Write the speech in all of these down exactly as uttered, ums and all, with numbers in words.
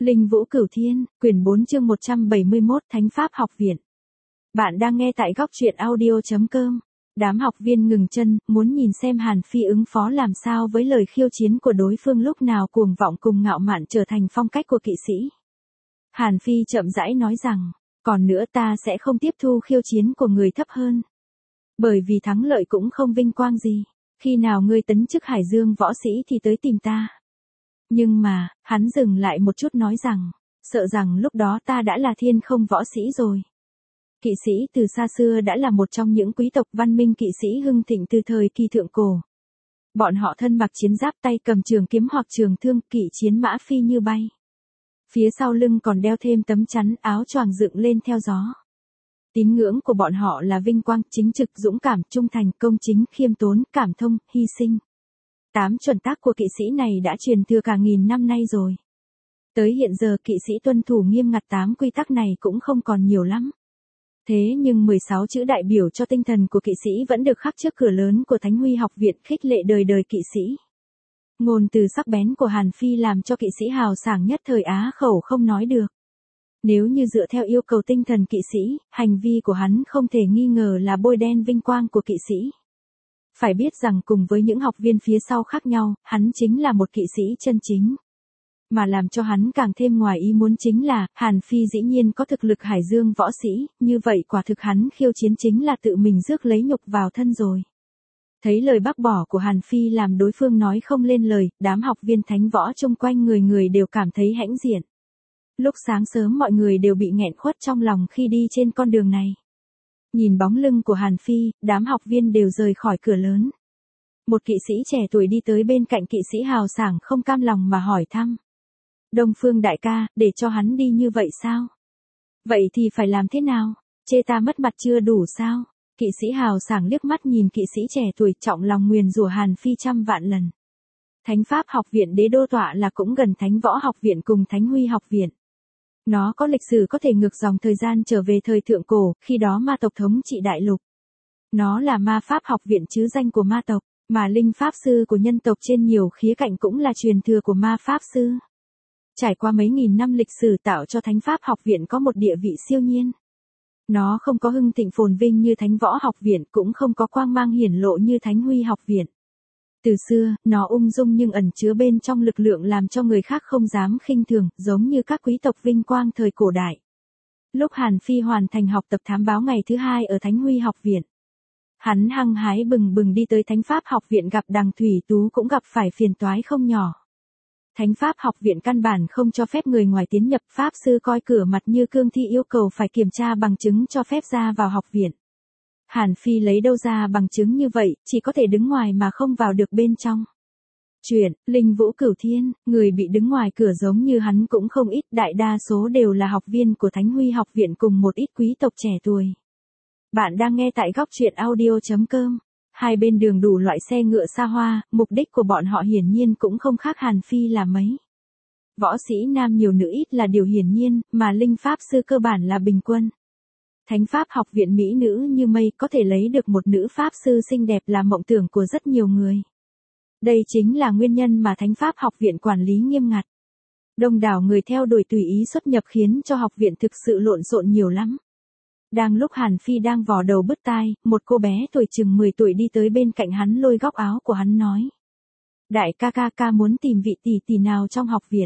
Linh Vũ Cửu Thiên, quyển bốn chương một trăm bảy mươi mốt Thánh Pháp Học Viện. Bạn đang nghe tại góc truyện audio chấm com. Đám học viên ngừng chân, muốn nhìn xem Hàn Phi ứng phó làm sao với lời khiêu chiến của đối phương lúc nào cuồng vọng cùng ngạo mạn trở thành phong cách của kỵ sĩ. Hàn Phi chậm rãi nói rằng, còn nữa ta sẽ không tiếp thu khiêu chiến của người thấp hơn. Bởi vì thắng lợi cũng không vinh quang gì, khi nào ngươi tấn chức Hải Dương võ sĩ thì tới tìm ta. Nhưng mà, hắn dừng lại một chút nói rằng, sợ rằng lúc đó ta đã là thiên không võ sĩ rồi. Kỵ sĩ từ xa xưa đã là một trong những quý tộc văn minh kỵ sĩ hưng thịnh từ thời kỳ thượng cổ. Bọn họ thân mặc chiến giáp tay cầm trường kiếm hoặc trường thương, kỵ chiến mã phi như bay. Phía sau lưng còn đeo thêm tấm chắn áo choàng dựng lên theo gió. Tín ngưỡng của bọn họ là vinh quang, chính trực, dũng cảm, trung thành, công chính, khiêm tốn, cảm thông, hy sinh. Tám chuẩn tắc của kỵ sĩ này đã truyền thừa cả nghìn năm nay rồi. Tới hiện giờ kỵ sĩ tuân thủ nghiêm ngặt tám quy tắc này cũng không còn nhiều lắm. Thế nhưng mười sáu chữ đại biểu cho tinh thần của kỵ sĩ vẫn được khắc trước cửa lớn của Thánh Huy học viện, khích lệ đời đời kỵ sĩ. Ngôn từ sắc bén của Hàn Phi làm cho kỵ sĩ hào sảng nhất thời á khẩu không nói được. Nếu như dựa theo yêu cầu tinh thần kỵ sĩ, hành vi của hắn không thể nghi ngờ là bôi đen vinh quang của kỵ sĩ. Phải biết rằng cùng với những học viên phía sau khác nhau, hắn chính là một kỵ sĩ chân chính. Mà làm cho hắn càng thêm ngoài ý muốn chính là, Hàn Phi dĩ nhiên có thực lực Hải Dương võ sĩ, như vậy quả thực hắn khiêu chiến chính là tự mình rước lấy nhục vào thân rồi. Thấy lời bác bỏ của Hàn Phi làm đối phương nói không lên lời, đám học viên thánh võ chung quanh người người đều cảm thấy hãnh diện. Lúc sáng sớm mọi người đều bị nghẹn khuất trong lòng khi đi trên con đường này. Nhìn bóng lưng của Hàn Phi, đám học viên đều rời khỏi cửa lớn. Một kỵ sĩ trẻ tuổi đi tới bên cạnh kỵ sĩ hào sảng không cam lòng mà hỏi thăm. Đông Phương đại ca, để cho hắn đi như vậy sao? Vậy thì phải làm thế nào? Chê ta mất mặt chưa đủ sao? Kỵ sĩ hào sảng liếc mắt nhìn kỵ sĩ trẻ tuổi, trọng lòng nguyền rủa Hàn Phi trăm vạn lần. Thánh Pháp học viện Đế Đô tọa là cũng gần Thánh Võ học viện cùng Thánh Huy học viện. Nó có lịch sử có thể ngược dòng thời gian trở về thời thượng cổ, khi đó ma tộc thống trị đại lục. Nó là ma pháp học viện chứ danh của ma tộc, mà linh pháp sư của nhân tộc trên nhiều khía cạnh cũng là truyền thừa của ma pháp sư. Trải qua mấy nghìn năm lịch sử tạo cho Thánh Pháp học viện có một địa vị siêu nhiên. Nó không có hưng thịnh phồn vinh như Thánh Võ học viện, cũng không có quang mang hiển lộ như Thánh Huy học viện. Từ xưa, nó ung dung nhưng ẩn chứa bên trong lực lượng làm cho người khác không dám khinh thường, giống như các quý tộc vinh quang thời cổ đại. Lúc Hàn Phi hoàn thành học tập thám báo ngày thứ hai ở Thánh Huy học viện, hắn hăng hái bừng bừng đi tới Thánh Pháp học viện gặp Đằng Thủy Tú, cũng gặp phải phiền toái không nhỏ. Thánh Pháp học viện căn bản không cho phép người ngoài tiến nhập, pháp sư coi cửa mặt như cương thi, yêu cầu phải kiểm tra bằng chứng cho phép ra vào học viện. Hàn Phi lấy đâu ra bằng chứng như vậy, chỉ có thể đứng ngoài mà không vào được bên trong. Chuyện, Linh Vũ Cửu Thiên, người bị đứng ngoài cửa giống như hắn cũng không ít, đại đa số đều là học viên của Thánh Huy học viện cùng một ít quý tộc trẻ tuổi. Bạn đang nghe tại góc truyện audio chấm com. Hai bên đường đủ loại xe ngựa xa hoa, mục đích của bọn họ hiển nhiên cũng không khác Hàn Phi là mấy. Võ sĩ nam nhiều nữ ít là điều hiển nhiên, mà linh pháp sư cơ bản là bình quân. Thánh Pháp học viện mỹ nữ như mây, có thể lấy được một nữ pháp sư xinh đẹp là mộng tưởng của rất nhiều người. Đây chính là nguyên nhân mà Thánh Pháp học viện quản lý nghiêm ngặt. Đông đảo người theo đuổi tùy ý xuất nhập khiến cho học viện thực sự lộn xộn nhiều lắm. Đang lúc Hàn Phi đang vò đầu bứt tai, một cô bé tuổi chừng mười tuổi đi tới bên cạnh hắn, lôi góc áo của hắn nói. Đại ca ca ca muốn tìm vị tỷ tỷ nào trong học viện.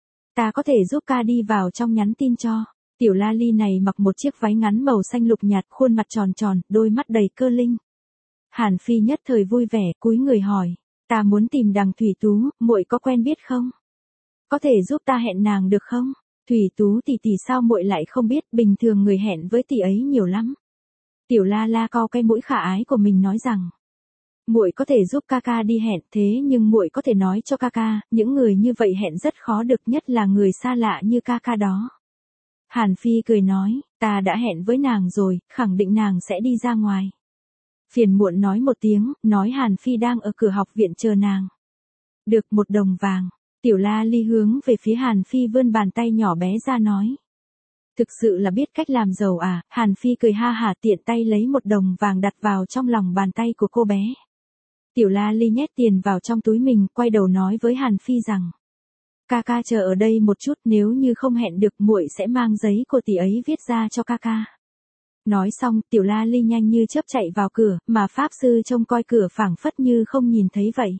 Ta có thể giúp ca đi vào trong nhắn tin cho. Tiểu la ly này mặc một chiếc váy ngắn màu xanh lục nhạt, khuôn mặt tròn tròn, đôi mắt đầy cơ linh. Hàn Phi nhất thời vui vẻ, cúi người hỏi. Ta muốn tìm Đằng Thủy Tú, muội có quen biết không? Có thể giúp ta hẹn nàng được không? Thủy Tú tỷ tỷ sao muội lại không biết, bình thường người hẹn với tỷ ấy nhiều lắm. Tiểu la la cau cái mũi khả ái của mình nói rằng. Muội có thể giúp ca ca đi hẹn, thế nhưng muội có thể nói cho ca ca, những người như vậy hẹn rất khó được, nhất là người xa lạ như ca ca đó. Hàn Phi cười nói, ta đã hẹn với nàng rồi, khẳng định nàng sẽ đi ra ngoài. Phiền muộn nói một tiếng, nói Hàn Phi đang ở cửa học viện chờ nàng. Được một đồng vàng. Tiểu la ly hướng về phía Hàn Phi vươn bàn tay nhỏ bé ra nói. Thực sự là biết cách làm giàu à? Hàn Phi cười ha hả, tiện tay lấy một đồng vàng đặt vào trong lòng bàn tay của cô bé. Tiểu la ly nhét tiền vào trong túi mình, quay đầu nói với Hàn Phi rằng. ca ca chờ ở đây một chút, nếu như không hẹn được muội sẽ mang giấy của tỷ ấy viết ra cho ca ca. Nói xong, Tiểu La Ly nhanh như chớp chạy vào cửa, mà pháp sư trông coi cửa phảng phất như không nhìn thấy vậy.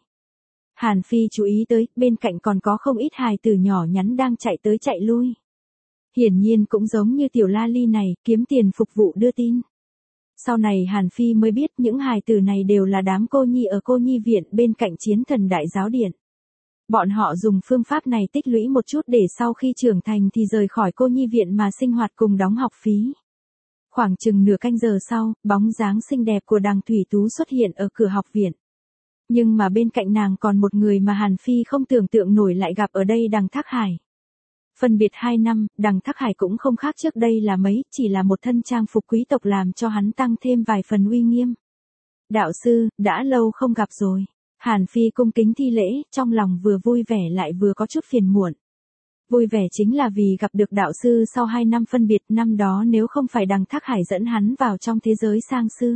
Hàn Phi chú ý tới, bên cạnh còn có không ít hài tử nhỏ nhắn đang chạy tới chạy lui. Hiển nhiên cũng giống như Tiểu La Ly này, kiếm tiền phục vụ đưa tin. Sau này Hàn Phi mới biết những hài tử này đều là đám cô nhi ở cô nhi viện bên cạnh Chiến Thần Đại Giáo Điện. Bọn họ dùng phương pháp này tích lũy một chút để sau khi trưởng thành thì rời khỏi cô nhi viện mà sinh hoạt cùng đóng học phí. Khoảng chừng nửa canh giờ sau, bóng dáng xinh đẹp của Đằng Thủy Tú xuất hiện ở cửa học viện. Nhưng mà bên cạnh nàng còn một người mà Hàn Phi không tưởng tượng nổi lại gặp ở đây, Đằng Thác Hải. Phân biệt hai năm, Đằng Thác Hải cũng không khác trước đây là mấy, chỉ là một thân trang phục quý tộc làm cho hắn tăng thêm vài phần uy nghiêm. Đạo sư, đã lâu không gặp rồi. Hàn Phi cung kính thi lễ, trong lòng vừa vui vẻ lại vừa có chút phiền muộn. Vui vẻ chính là vì gặp được đạo sư sau hai năm phân biệt, năm đó nếu không phải Đằng Thác Hải dẫn hắn vào trong thế giới sang sư,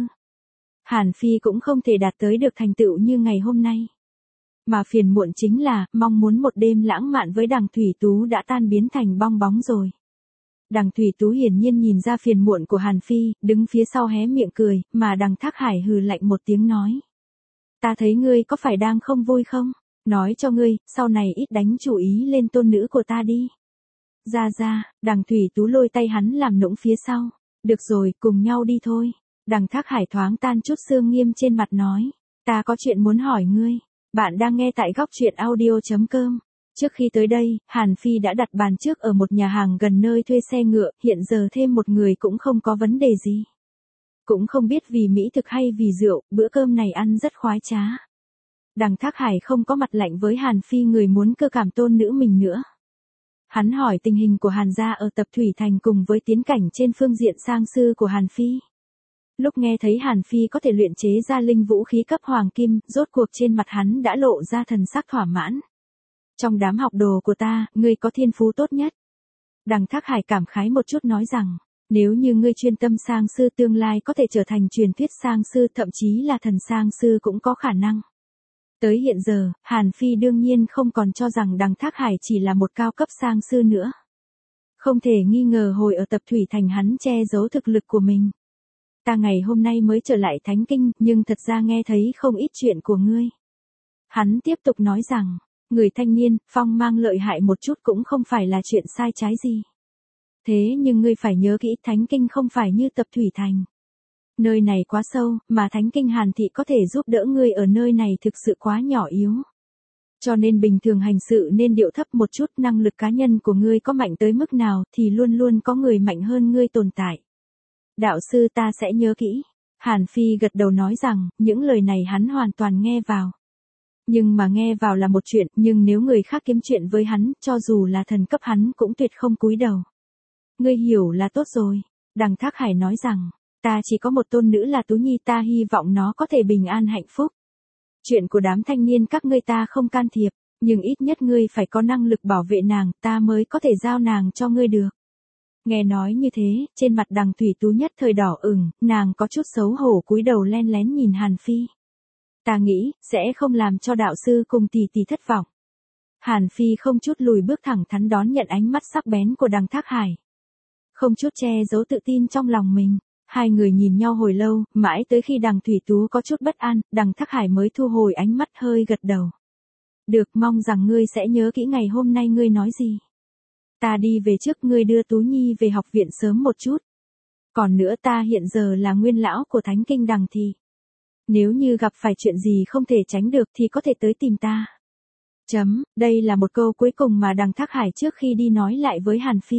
Hàn Phi cũng không thể đạt tới được thành tựu như ngày hôm nay. Mà phiền muộn chính là, mong muốn một đêm lãng mạn với Đằng Thủy Tú đã tan biến thành bong bóng rồi. Đằng Thủy Tú hiển nhiên nhìn ra phiền muộn của Hàn Phi, đứng phía sau hé miệng cười, mà Đằng Thác Hải hừ lạnh một tiếng nói. Ta thấy ngươi có phải đang không vui không? Nói cho ngươi, sau này ít đánh chú ý lên tôn nữ của ta đi. Ra ra, Đằng Thủy Tú lôi tay hắn làm nũng phía sau. Được rồi, cùng nhau đi thôi. Đằng Thác Hải thoáng tan chút sương nghiêm trên mặt nói. Ta có chuyện muốn hỏi ngươi. Bạn đang nghe tại góc truyện audio chấm com. Trước khi tới đây, Hàn Phi đã đặt bàn trước ở một nhà hàng gần nơi thuê xe ngựa, hiện giờ thêm một người cũng không có vấn đề gì. Cũng không biết vì mỹ thực hay vì rượu, bữa cơm này ăn rất khoái trá. Đằng Thác Hải không có mặt lạnh với Hàn Phi người muốn cơ cảm tôn nữ mình nữa. Hắn hỏi tình hình của Hàn gia ở Tập Thủy Thành cùng với tiến cảnh trên phương diện sang sư của Hàn Phi. Lúc nghe thấy Hàn Phi có thể luyện chế ra linh vũ khí cấp hoàng kim, rốt cuộc trên mặt hắn đã lộ ra thần sắc thỏa mãn. Trong đám học đồ của ta, ngươi có thiên phú tốt nhất. Đằng Thác Hải cảm khái một chút nói rằng, nếu như ngươi chuyên tâm sang sư tương lai có thể trở thành truyền thuyết sang sư, thậm chí là thần sang sư cũng có khả năng. Tới hiện giờ, Hàn Phi đương nhiên không còn cho rằng Đằng Thác Hải chỉ là một cao cấp sang sư nữa. Không thể nghi ngờ hồi ở Tập Thủy Thành hắn che giấu thực lực của mình. Ta ngày hôm nay mới trở lại Thánh Kinh, nhưng thật ra nghe thấy không ít chuyện của ngươi. Hắn tiếp tục nói rằng, người thanh niên, phong mang lợi hại một chút cũng không phải là chuyện sai trái gì. Thế nhưng ngươi phải nhớ kỹ, Thánh Kinh không phải như Tập Thủy Thành. Nơi này quá sâu, mà Thánh Kinh Hàn Thị có thể giúp đỡ ngươi ở nơi này thực sự quá nhỏ yếu. Cho nên bình thường hành sự nên điệu thấp một chút, năng lực cá nhân của ngươi có mạnh tới mức nào thì luôn luôn có người mạnh hơn ngươi tồn tại. Đạo sư, ta sẽ nhớ kỹ. Hàn Phi gật đầu nói rằng, những lời này hắn hoàn toàn nghe vào. Nhưng mà nghe vào là một chuyện, nhưng nếu người khác kiếm chuyện với hắn, cho dù là thần cấp hắn cũng tuyệt không cúi đầu. Ngươi hiểu là tốt rồi. Đằng Thác Hải nói rằng, ta chỉ có một tôn nữ là Tú Nhi, ta hy vọng nó có thể bình an hạnh phúc. Chuyện của đám thanh niên các ngươi ta không can thiệp, nhưng ít nhất ngươi phải có năng lực bảo vệ nàng, ta mới có thể giao nàng cho ngươi được. Nghe nói như thế, trên mặt Đằng Thủy Tú nhất thời đỏ ửng, nàng có chút xấu hổ cúi đầu len lén nhìn Hàn Phi. Ta nghĩ, sẽ không làm cho đạo sư cùng tỷ tỷ thất vọng. Hàn Phi không chút lùi bước thẳng thắn đón nhận ánh mắt sắc bén của Đằng Thác Hải. Không chút che giấu tự tin trong lòng mình. Hai người nhìn nhau hồi lâu, mãi tới khi Đằng Thủy Tú có chút bất an, Đằng Thác Hải mới thu hồi ánh mắt hơi gật đầu. Được, mong rằng ngươi sẽ nhớ kỹ ngày hôm nay ngươi nói gì. Ta đi về trước, ngươi đưa Tú Nhi về học viện sớm một chút. Còn nữa, ta hiện giờ là nguyên lão của Thánh Kinh Đằng Thị. Nếu như gặp phải chuyện gì không thể tránh được thì có thể tới tìm ta. Chấm, đây là một câu cuối cùng mà Đằng Thác Hải trước khi đi nói lại với Hàn Phi.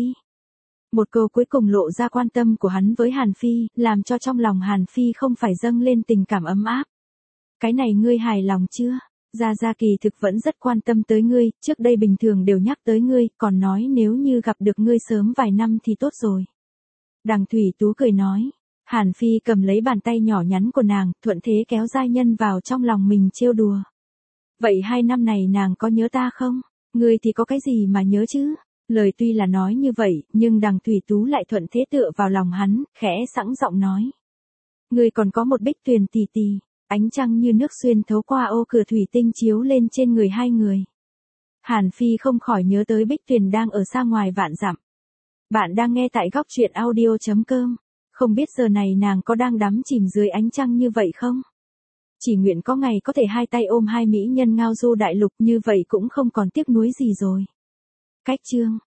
Một câu cuối cùng lộ ra quan tâm của hắn với Hàn Phi, làm cho trong lòng Hàn Phi không phải dâng lên tình cảm ấm áp. Cái này ngươi hài lòng chưa? Gia Gia kỳ thực vẫn rất quan tâm tới ngươi, trước đây bình thường đều nhắc tới ngươi, còn nói nếu như gặp được ngươi sớm vài năm thì tốt rồi. Đằng Thủy Tú cười nói. Hàn Phi cầm lấy bàn tay nhỏ nhắn của nàng, thuận thế kéo giai nhân vào trong lòng mình trêu đùa. Vậy hai năm này nàng có nhớ ta không? Ngươi thì có cái gì mà nhớ chứ? Lời tuy là nói như vậy, nhưng Đằng Thủy Tú lại thuận thế tựa vào lòng hắn, khẽ sẵn giọng nói. Ngươi còn có một Bích Tuyền tỷ tỷ. Ánh trăng như nước xuyên thấu qua ô cửa thủy tinh chiếu lên trên người hai người. Hàn Phi không khỏi nhớ tới Bích Tuyền đang ở xa ngoài vạn dặm. Bạn đang nghe tại góc truyện audio.com. Không biết giờ này nàng có đang đắm chìm dưới ánh trăng như vậy không? Chỉ nguyện có ngày có thể hai tay ôm hai mỹ nhân ngao du đại lục, như vậy cũng không còn tiếc nuối gì rồi. Cách chương